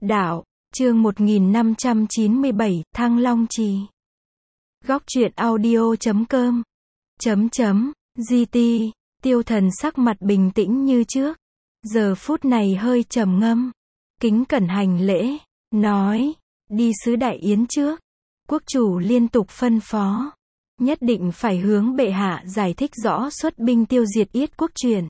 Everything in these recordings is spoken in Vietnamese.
Đạo, chương 1597, Thăng Long Trì. Góc truyện audio.com. GT, Tiêu Thần sắc mặt bình tĩnh như trước. Giờ phút này hơi trầm ngâm. Kính cẩn hành lễ, nói, đi sứ đại yến trước. Quốc chủ liên tục phân phó. Nhất định phải hướng bệ hạ giải thích rõ xuất binh tiêu diệt Yết quốc chuyện.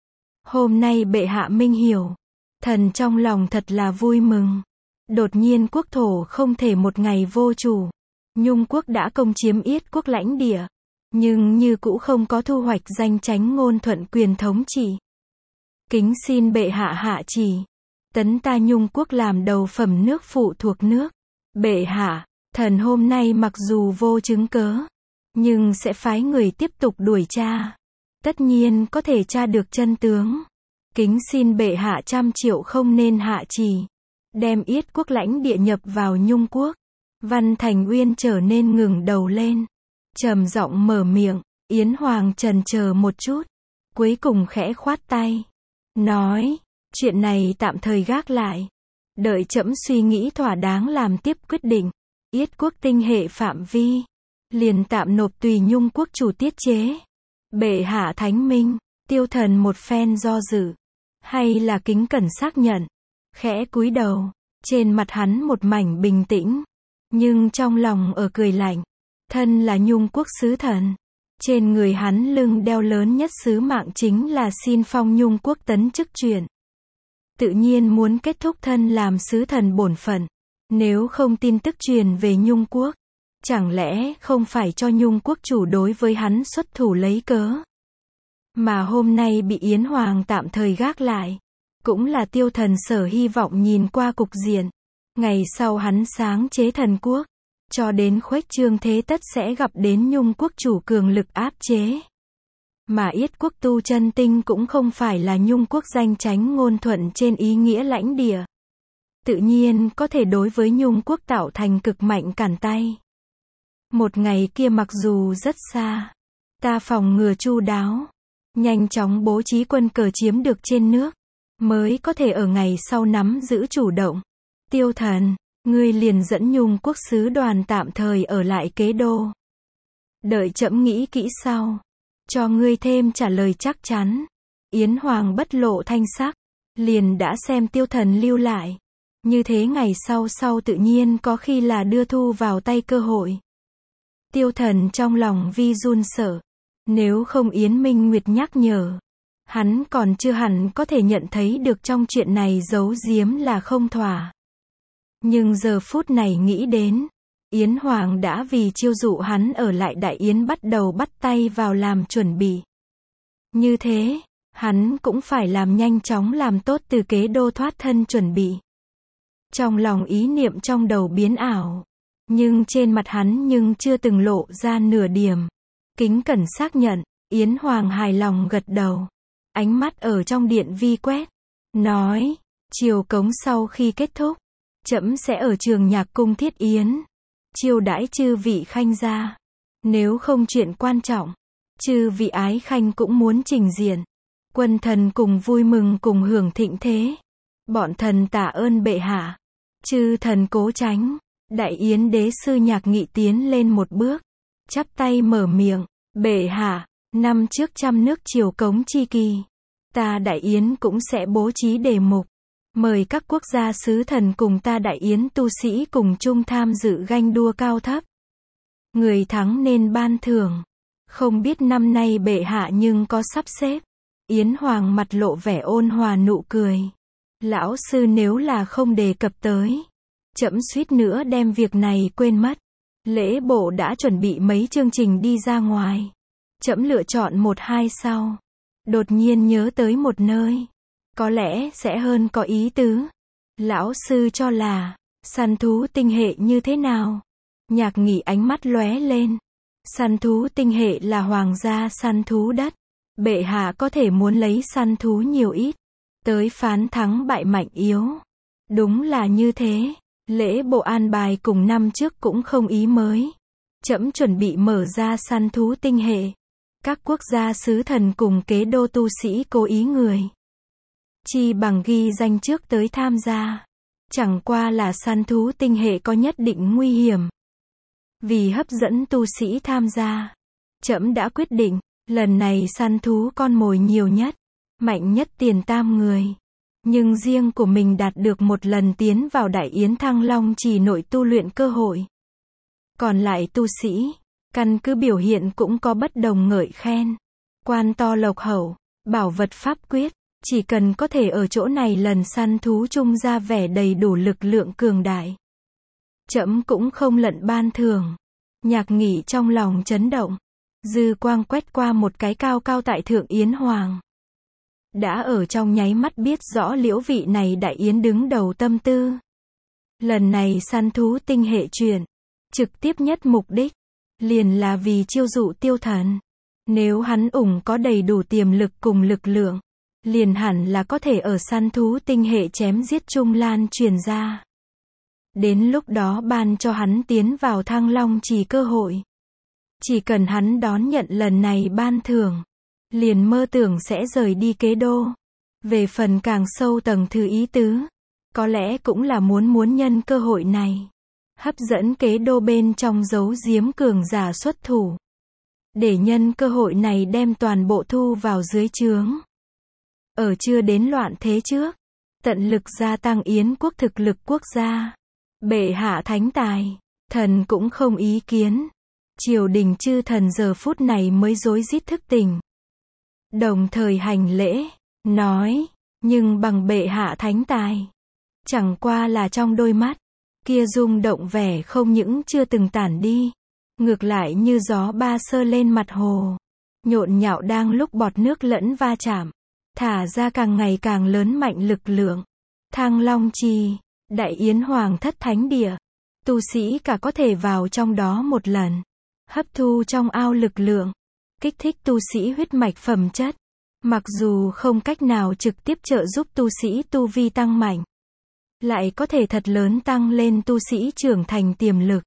Hôm nay bệ hạ minh hiểu. Thần trong lòng thật là vui mừng. Đột nhiên quốc thổ không thể một ngày vô chủ. Nhung quốc đã công chiếm Yết quốc lãnh địa. Nhưng như cũ không có thu hoạch danh chánh ngôn thuận quyền thống trị. Kính xin bệ hạ hạ chỉ. Tấn ta Nhung quốc làm đầu phẩm nước phụ thuộc nước. Bệ hạ, thần hôm nay mặc dù vô chứng cớ. Nhưng sẽ phái người tiếp tục đuổi tra. Tất nhiên có thể tra được chân tướng. Kính xin bệ hạ 100 triệu không nên hạ trì. Đem Yết quốc lãnh địa nhập vào Nhung quốc. Văn Thành Uyên trở nên ngừng đầu lên. Trầm giọng mở miệng. Yến Hoàng chần chờ một chút. Cuối cùng khẽ khoát tay. Nói, chuyện này tạm thời gác lại. Đợi trẫm suy nghĩ thỏa đáng làm tiếp quyết định. Yết quốc tinh hệ phạm vi. Liền tạm nộp tùy Nhung quốc chủ tiết chế. Bệ hạ thánh minh. Tiêu Thần một phen do dự. Hay là kính cẩn xác nhận. Khẽ cúi đầu. Trên mặt hắn một mảnh bình tĩnh. Nhưng trong lòng ở cười lạnh. Thân là Nhung quốc sứ thần. Trên người hắn lưng đeo lớn nhất sứ mạng chính là xin phong Nhung quốc tấn chức chuyện. Tự nhiên muốn kết thúc thân làm sứ thần bổn phận. Nếu không tin tức truyền về Nhung quốc. Chẳng lẽ không phải cho Nhung quốc chủ đối với hắn xuất thủ lấy cớ. Mà hôm nay bị Yến Hoàng tạm thời gác lại. Cũng là Tiêu Thần sở hy vọng nhìn qua cục diện. Ngày sau hắn sáng chế thần quốc. Cho đến khuếch trương thế tất sẽ gặp đến Nhung quốc chủ cường lực áp chế. Mà Yết quốc tu chân tinh cũng không phải là Nhung quốc danh chánh ngôn thuận trên ý nghĩa lãnh địa. Tự nhiên có thể đối với Nhung quốc tạo thành cực mạnh cản tay. Một ngày kia mặc dù rất xa. Ta phòng ngừa chu đáo. Nhanh chóng bố trí quân cờ chiếm được trên nước. Mới có thể ở ngày sau nắm giữ chủ động. Tiêu Thần, ngươi liền dẫn Nhung quốc sứ đoàn tạm thời ở lại Kế Đô. Đợi trẫm nghĩ kỹ sau. Cho ngươi thêm trả lời chắc chắn. Yến Hoàng bất lộ thanh sắc. Liền đã xem Tiêu Thần lưu lại. Như thế ngày sau tự nhiên có khi là đưa thu vào tay cơ hội. Tiêu Thần trong lòng vi run sợ. Nếu không Yến Minh Nguyệt nhắc nhở. Hắn còn chưa hẳn có thể nhận thấy được trong chuyện này giấu giếm là không thỏa. Nhưng giờ phút này nghĩ đến. Yến Hoàng đã vì chiêu dụ hắn ở lại Đại Yến bắt đầu bắt tay vào làm chuẩn bị. Như thế, hắn cũng phải làm nhanh chóng làm tốt từ Kế Đô thoát thân chuẩn bị. Trong lòng ý niệm trong đầu biến ảo. Nhưng trên mặt hắn nhưng chưa từng lộ ra nửa điểm. Kính cẩn xác nhận, Yến Hoàng hài lòng gật đầu. Ánh mắt ở trong điện vi quét. Nói, triều cống sau khi kết thúc. Trẫm sẽ ở Trường Nhạc cung thiết yến. Chiêu đãi chư vị khanh gia. Nếu không chuyện quan trọng. Chư vị ái khanh cũng muốn trình diện. Quân thần cùng vui mừng cùng hưởng thịnh thế. Bọn thần tạ ơn bệ hạ. Chư thần cố tránh. Đại Yến đế sư Nhạc Nghị tiến lên một bước. Chắp tay mở miệng. Bệ hạ, năm trước 100 nước triều cống chi kỳ. Ta Đại Yến cũng sẽ bố trí đề mục. Mời các quốc gia sứ thần cùng ta Đại Yến tu sĩ cùng chung tham dự ganh đua cao thấp. Người thắng nên ban thưởng. Không biết năm nay bệ hạ nhưng có sắp xếp. Yến Hoàng mặt lộ vẻ ôn hòa nụ cười. Lão sư nếu là không đề cập tới. Trẫm suýt nữa đem việc này quên mất. Lễ bộ đã chuẩn bị mấy chương trình đi ra ngoài. Trẫm lựa chọn 1-2 sau. Đột nhiên nhớ tới một nơi. Có lẽ sẽ hơn có ý tứ. Lão sư cho là, săn thú tinh hệ như thế nào? Nhạc Nghị ánh mắt lóe lên. Săn thú tinh hệ là hoàng gia săn thú đất. Bệ hạ có thể muốn lấy săn thú nhiều ít. Tới phán thắng bại mạnh yếu. Đúng là như thế. Lễ bộ an bài cùng năm trước cũng không ý mới. Trẫm chuẩn bị mở ra săn thú tinh hệ. Các quốc gia sứ thần cùng Kế Đô tu sĩ cố ý người. Chi bằng ghi danh trước tới tham gia. Chẳng qua là săn thú tinh hệ có nhất định nguy hiểm. Vì hấp dẫn tu sĩ tham gia, trẫm đã quyết định, lần này săn thú con mồi nhiều nhất, mạnh nhất tiền tam người. Nhưng riêng của mình đạt được một lần tiến vào Đại Yến Thăng Long Trì nội tu luyện cơ hội. Còn lại tu sĩ, căn cứ biểu hiện cũng có bất đồng ngợi khen. Quan to lộc hậu, bảo vật pháp quyết, chỉ cần có thể ở chỗ này lần săn thú chung ra vẻ đầy đủ lực lượng cường đại. Trẫm cũng không lận ban thưởng. Nhạc Nghị trong lòng chấn động. Dư quang quét qua một cái cao cao tại Thượng Yến Hoàng. Đã ở trong nháy mắt biết rõ liễu vị này Đại Yến đứng đầu tâm tư. Lần này săn thú tinh hệ chuyển, trực tiếp nhất mục đích, liền là vì chiêu dụ Tiêu Thần. Nếu hắn ủng có đầy đủ tiềm lực cùng lực lượng, liền hẳn là có thể ở săn thú tinh hệ chém giết Trung Lan truyền ra. Đến lúc đó ban cho hắn tiến vào Thăng Long Trì cơ hội. Chỉ cần hắn đón nhận lần này ban thưởng, liền mơ tưởng sẽ rời đi Kế Đô. Về phần càng sâu tầng thứ ý tứ, có lẽ cũng là muốn nhân cơ hội này, hấp dẫn Kế Đô bên trong giấu giếm cường giả xuất thủ. Để nhân cơ hội này đem toàn bộ thu vào dưới trướng. Ở chưa đến loạn thế trước, tận lực gia tăng Yến quốc thực lực quốc gia. Bệ hạ thánh tài, thần cũng không ý kiến. Triều đình chư thần giờ phút này mới rối rít thức tỉnh. Đồng thời hành lễ, nói, nhưng bằng bệ hạ thánh tài. Chẳng qua là trong đôi mắt, kia rung động vẻ không những chưa từng tản đi. Ngược lại như gió ba sơ lên mặt hồ. Nhộn nhạo đang lúc bọt nước lẫn va chạm. Thả ra càng ngày càng lớn mạnh lực lượng. Thăng Long Trì, Đại Yến Hoàng thất thánh địa. Tu sĩ cả có thể vào trong đó một lần. Hấp thu trong ao lực lượng. Kích thích tu sĩ huyết mạch phẩm chất. Mặc dù không cách nào trực tiếp trợ giúp tu sĩ tu vi tăng mạnh. Lại có thể thật lớn tăng lên tu sĩ trưởng thành tiềm lực.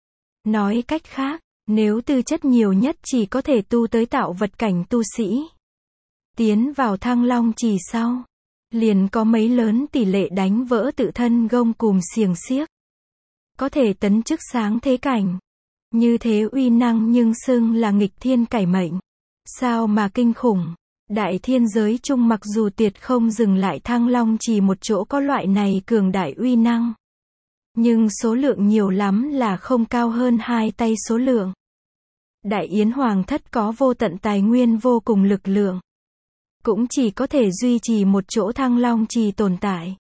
Nói cách khác, nếu tư chất nhiều nhất chỉ có thể tu tới tạo vật cảnh tu sĩ. Tiến vào Thăng Long Trì sau, liền có mấy lớn tỷ lệ đánh vỡ tự thân gông cùm xiềng xiếc. Có thể tấn chức sáng thế cảnh. Như thế uy năng nhưng xưng là nghịch thiên cải mệnh. Sao mà kinh khủng. Đại thiên giới chung mặc dù tuyệt không dừng lại Thăng Long Trì một chỗ có loại này cường đại uy năng. Nhưng số lượng nhiều lắm là không cao hơn 2 tay số lượng. Đại Yến Hoàng thất có vô tận tài nguyên vô cùng lực lượng. Cũng chỉ có thể duy trì một chỗ Thăng Long Trì tồn tại.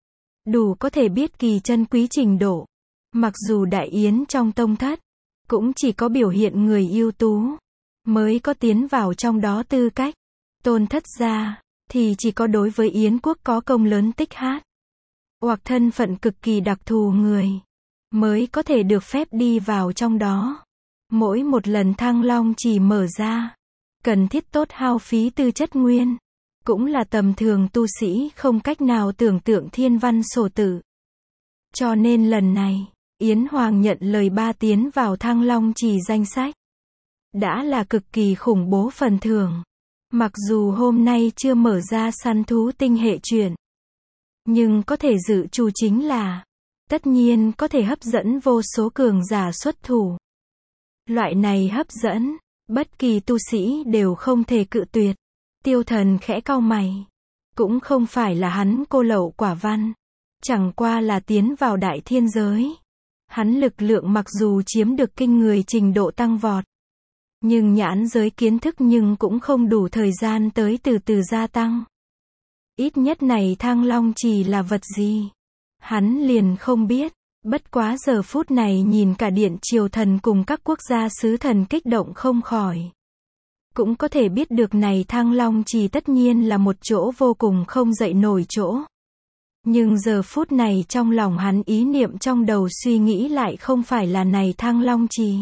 Đủ có thể biết kỳ chân quý trình độ. Mặc dù Đại Yến trong tông thất, cũng chỉ có biểu hiện người ưu tú, mới có tiến vào trong đó tư cách. Tôn thất gia, thì chỉ có đối với Yến quốc có công lớn tích hát. Hoặc thân phận cực kỳ đặc thù người, mới có thể được phép đi vào trong đó. Mỗi một lần Thăng Long Trì mở ra, cần thiết tốt hao phí tư chất nguyên. Cũng là tầm thường tu sĩ không cách nào tưởng tượng thiên văn sổ tự. Cho nên lần này, Yến Hoàng nhận lời 3 tiến vào Thăng Long Trì danh sách. Đã là cực kỳ khủng bố phần thưởng. Mặc dù hôm nay chưa mở ra săn thú tinh hệ chuyển. Nhưng có thể dự trù chính là, tất nhiên có thể hấp dẫn vô số cường giả xuất thủ. Loại này hấp dẫn, bất kỳ tu sĩ đều không thể cự tuyệt. Tiêu Thần khẽ cau mày. Cũng không phải là hắn cô lậu quả văn. Chẳng qua là tiến vào đại thiên giới. Hắn lực lượng mặc dù chiếm được kinh người trình độ tăng vọt. Nhưng nhãn giới kiến thức nhưng cũng không đủ thời gian tới từ từ gia tăng. Ít nhất này Thăng Long Trì là vật gì? Hắn liền không biết. Bất quá giờ phút này nhìn cả điện triều thần cùng các quốc gia sứ thần kích động không khỏi. Cũng có thể biết được này Thăng Long Trì tất nhiên là một chỗ vô cùng không dậy nổi chỗ. Nhưng giờ phút này trong lòng hắn ý niệm trong đầu suy nghĩ lại không phải là này Thăng Long Trì.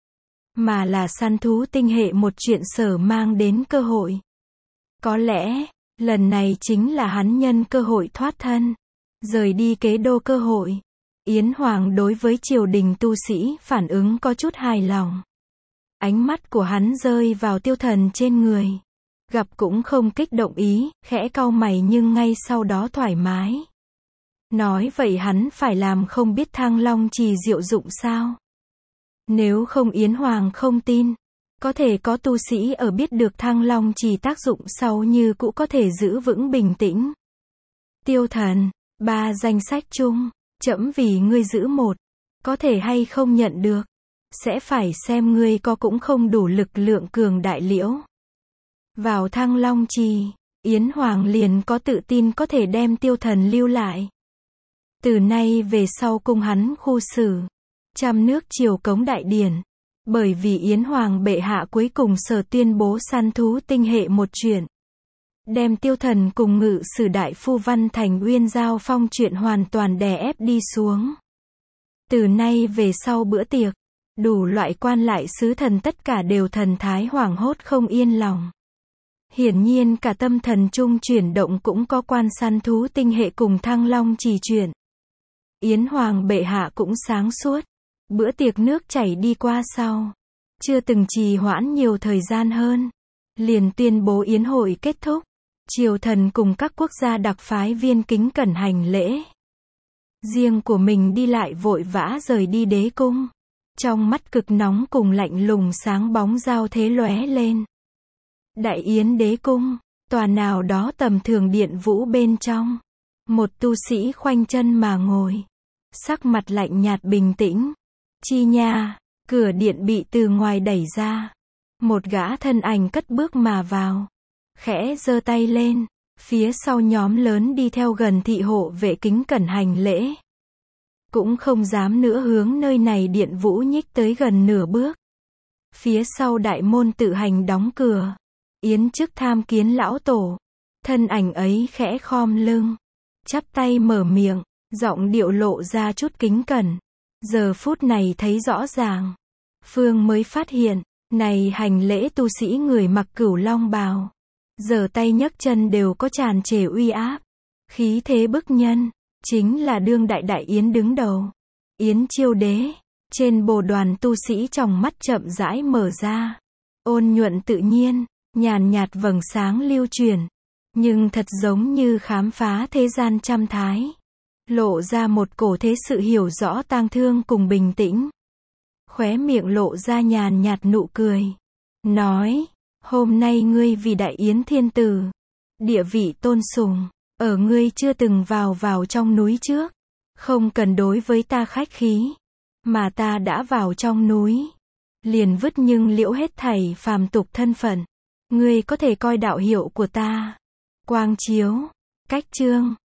Mà là săn thú tinh hệ một chuyện sở mang đến cơ hội. Có lẽ, lần này chính là hắn nhân cơ hội thoát thân. Rời đi Kế Đô cơ hội. Yến Hoàng đối với triều đình tu sĩ phản ứng có chút hài lòng. Ánh mắt của hắn rơi vào Tiêu Thần trên người. Gặp cũng không kích động ý, khẽ cau mày nhưng ngay sau đó thoải mái. Nói vậy hắn phải làm không biết Thăng Long Trì diệu dụng sao? Nếu không Yến Hoàng không tin, có thể có tu sĩ ở biết được Thăng Long Trì tác dụng sau như cũ có thể giữ vững bình tĩnh. Tiêu Thần, 3 danh sách chung, trẫm vì ngươi giữ một, có thể hay không nhận được, sẽ phải xem ngươi có cũng không đủ lực lượng cường đại liễu. Vào Thăng Long Trì, Yến Hoàng liền có tự tin có thể đem Tiêu Thần lưu lại. Từ nay về sau cung hắn khu xử, trăm nước triều cống đại điển. Bởi vì Yến Hoàng bệ hạ cuối cùng sở tuyên bố săn thú tinh hệ một chuyện. Đem Tiêu Thần cùng ngự sử đại phu Văn Thành Uyên giao phong chuyện hoàn toàn đè ép đi xuống. Từ nay về sau bữa tiệc, đủ loại quan lại sứ thần tất cả đều thần thái hoảng hốt không yên lòng. Hiển nhiên cả tâm thần trung chuyển động cũng có quan săn thú tinh hệ cùng Thăng Long Trì chuyện. Yến Hoàng bệ hạ cũng sáng suốt. Bữa tiệc nước chảy đi qua sau, chưa từng trì hoãn nhiều thời gian hơn, liền tuyên bố yến hội kết thúc. Triều thần cùng các quốc gia đặc phái viên kính cẩn hành lễ. Riêng của mình đi lại vội vã rời đi đế cung. Trong mắt cực nóng cùng lạnh lùng sáng bóng giao thế lóe lên. Đại yến đế cung, tòa nào đó tầm thường điện vũ bên trong. Một tu sĩ khoanh chân mà ngồi. Sắc mặt lạnh nhạt bình tĩnh. Chi nha, cửa điện bị từ ngoài đẩy ra. Một gã thân ảnh cất bước mà vào. Khẽ giơ tay lên. Phía sau nhóm lớn đi theo gần thị hộ vệ kính cẩn hành lễ. Cũng không dám nữa hướng nơi này điện vũ nhích tới gần nửa bước. Phía sau đại môn tự hành đóng cửa. Yến chức tham kiến lão tổ. Thân ảnh ấy khẽ khom lưng. Chắp tay mở miệng. Giọng điệu lộ ra chút kính cẩn. Giờ phút này thấy rõ ràng. Phương mới phát hiện. Này hành lễ tu sĩ người mặc cửu long bào. Giờ tay nhấc chân đều có tràn trề uy áp. Khí thế bức nhân. Chính là đương đại đại yến đứng đầu. Yến chiêu đế. Trên bồ đoàn tu sĩ trong mắt chậm rãi mở ra. Ôn nhuận tự nhiên. Nhàn nhạt vầng sáng lưu truyền. Nhưng thật giống như khám phá thế gian trăm thái. Lộ ra một cổ thế sự hiểu rõ tang thương cùng bình tĩnh. Khóe miệng lộ ra nhàn nhạt nụ cười. Nói, hôm nay ngươi vì đại yến thiên tử. Địa vị tôn sùng, ở ngươi chưa từng vào trong núi trước. Không cần đối với ta khách khí. Mà ta đã vào trong núi. Liền vứt nhưng liễu hết thảy phàm tục thân phận. Ngươi có thể coi đạo hiệu của ta. Quang chiếu, cách chương.